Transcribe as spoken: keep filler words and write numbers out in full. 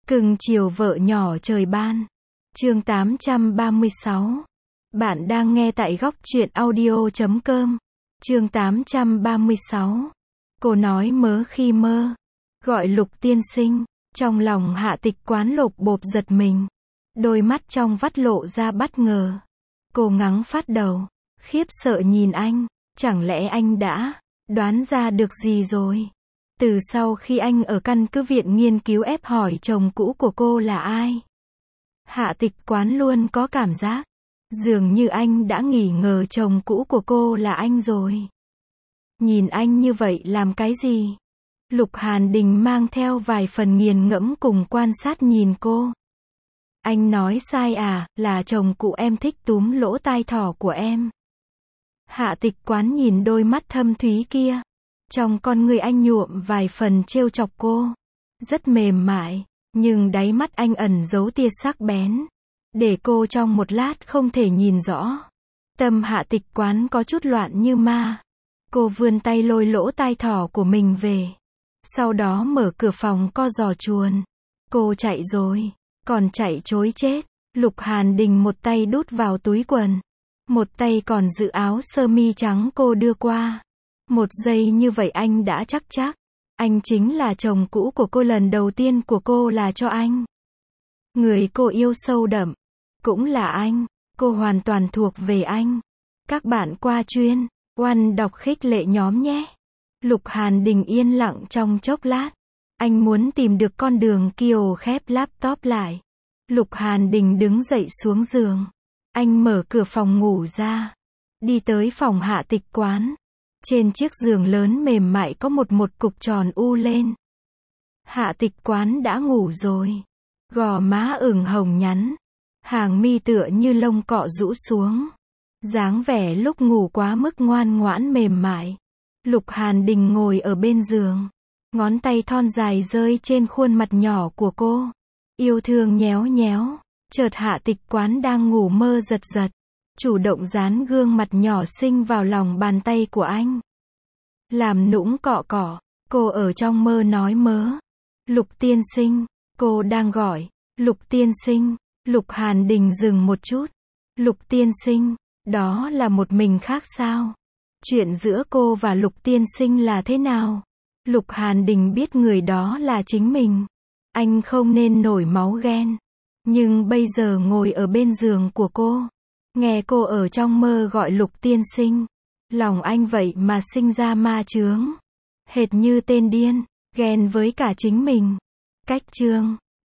Cưng chiều vợ nhỏ trời ban. Chương tám trăm ba mươi sáu. Bạn đang nghe tại góc truyện audio chấm com. Chương tám trăm ba mươi sáu. Cô nói mớ khi mơ. Gọi Lục tiên sinh. Trong lòng Hạ Tịch Quán lộp bộp giật mình. Đôi mắt trong vắt lộ ra bất ngờ. Cô ngắng phát đầu. Khiếp sợ nhìn anh. Chẳng lẽ anh đã đoán ra được gì rồi? Từ sau khi anh ở căn cứ viện nghiên cứu ép hỏi chồng cũ của cô là ai? Hạ Tịch Quán luôn có cảm giác dường như anh đã nghi ngờ chồng cũ của cô là anh rồi. Nhìn anh như vậy làm cái gì? Lục Hàn Đình mang theo vài phần nghiền ngẫm cùng quan sát nhìn cô. Anh nói sai à, là chồng cũ em thích túm lỗ tai thỏ của em. Hạ Tịch Quán nhìn đôi mắt thâm thúy kia. Trong con người anh nhuộm vài phần trêu chọc cô. Rất mềm mại, nhưng đáy mắt anh ẩn giấu tia sắc bén. Để cô trong một lát không thể nhìn rõ. Tâm Hạ Tịch Quán có chút loạn như ma. Cô vươn tay lôi lỗ tai thỏ của mình về. Sau đó mở cửa phòng co giò chuồn. Cô chạy rồi, còn chạy chối chết. Lục Hàn Đình một tay đút vào túi quần. Một tay còn giữ áo sơ mi trắng cô đưa qua. Một giây như vậy anh đã chắc chắc. Anh chính là chồng cũ của cô, lần đầu tiên của cô là cho anh. Người cô yêu sâu đậm. Cũng là anh. Cô hoàn toàn thuộc về anh. Các bạn qua chuyên One đọc khích lệ nhóm nhé. Lục Hàn Đình yên lặng trong chốc lát. Anh muốn tìm được con đường Kiều khép laptop lại. Lục Hàn Đình đứng dậy xuống giường. Anh mở cửa phòng ngủ ra. Đi tới phòng Hạ Tịch Quán. Trên chiếc giường lớn mềm mại có một một cục tròn u lên. Hạ Tịch Quán đã ngủ rồi. Gò má ửng hồng nhắn. Hàng mi tựa như lông cọ rũ xuống. Dáng vẻ lúc ngủ quá mức ngoan ngoãn mềm mại. Lục Hàn Đình ngồi ở bên giường. Ngón tay thon dài rơi trên khuôn mặt nhỏ của cô. Yêu thương nhéo nhéo. Chợt Hạ Tịch Quán đang ngủ mơ giật giật. Chủ động dán gương mặt nhỏ xinh vào lòng bàn tay của anh. Làm nũng cọ cọ. Cô ở trong mơ nói mớ. Lục tiên sinh. Cô đang gọi. Lục tiên sinh. Lục Hàn Đình dừng một chút. Lục tiên sinh. Đó là một mình khác sao? Chuyện giữa cô và Lục tiên sinh là thế nào? Lục Hàn Đình biết người đó là chính mình. Anh không nên nổi máu ghen. Nhưng bây giờ ngồi ở bên giường của cô. Nghe cô ở trong mơ gọi Lục tiên sinh. Lòng anh vậy mà sinh ra ma chướng. Hệt như tên điên. Ghen với cả chính mình. Cách chương